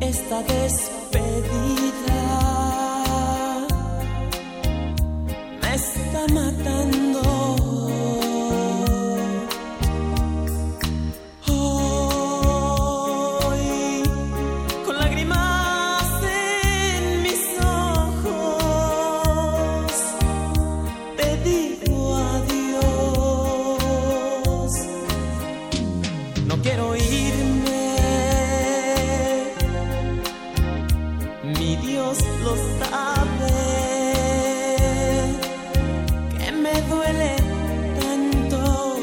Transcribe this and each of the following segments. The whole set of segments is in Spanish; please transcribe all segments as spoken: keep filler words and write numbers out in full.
esta despedida me está matando. Hoy, con lágrimas en mis ojos, te digo adiós. No quiero irme, mi Dios lo sabe, que me duele tanto.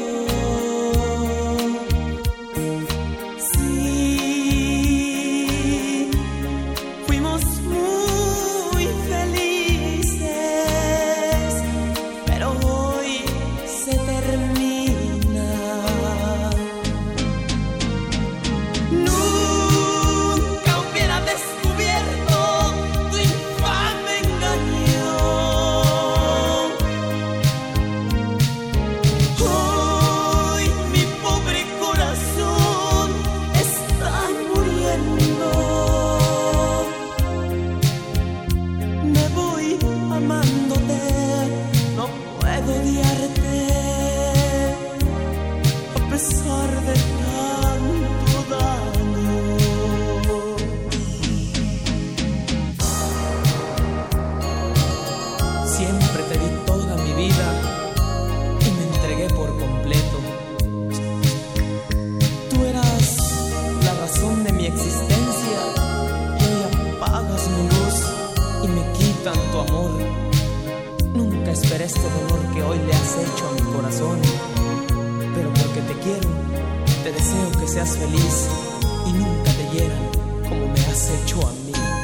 Sí, fuimos muy felices, pero hoy se termina. Nunca hubiera descubierto tu infame engaño. Hoy mi pobre corazón está muriendo. Me voy amándote, no puedo odiarte, a pesar de tanto daño. Siempre te di toda mi vida y me entregué por completo. Tú eras la razón de mi existencia y hoy apagas mi luz y me quitan tu amor. Nunca esperé este dolor que hoy le has hecho a mi corazón, pero porque te quiero, te deseo que seas feliz y nunca te hieran como me has hecho a mí.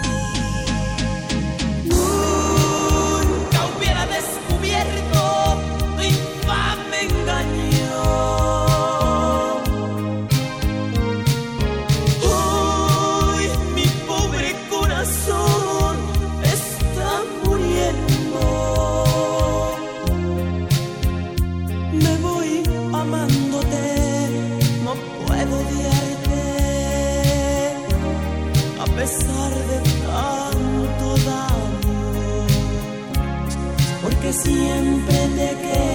Nunca hubiera descubierto tu infame engaño. Hoy mi pobre corazón está muriendo. Me voy amándote, no puedo odiarte, a pesar de tanto daño, porque siempre te quedé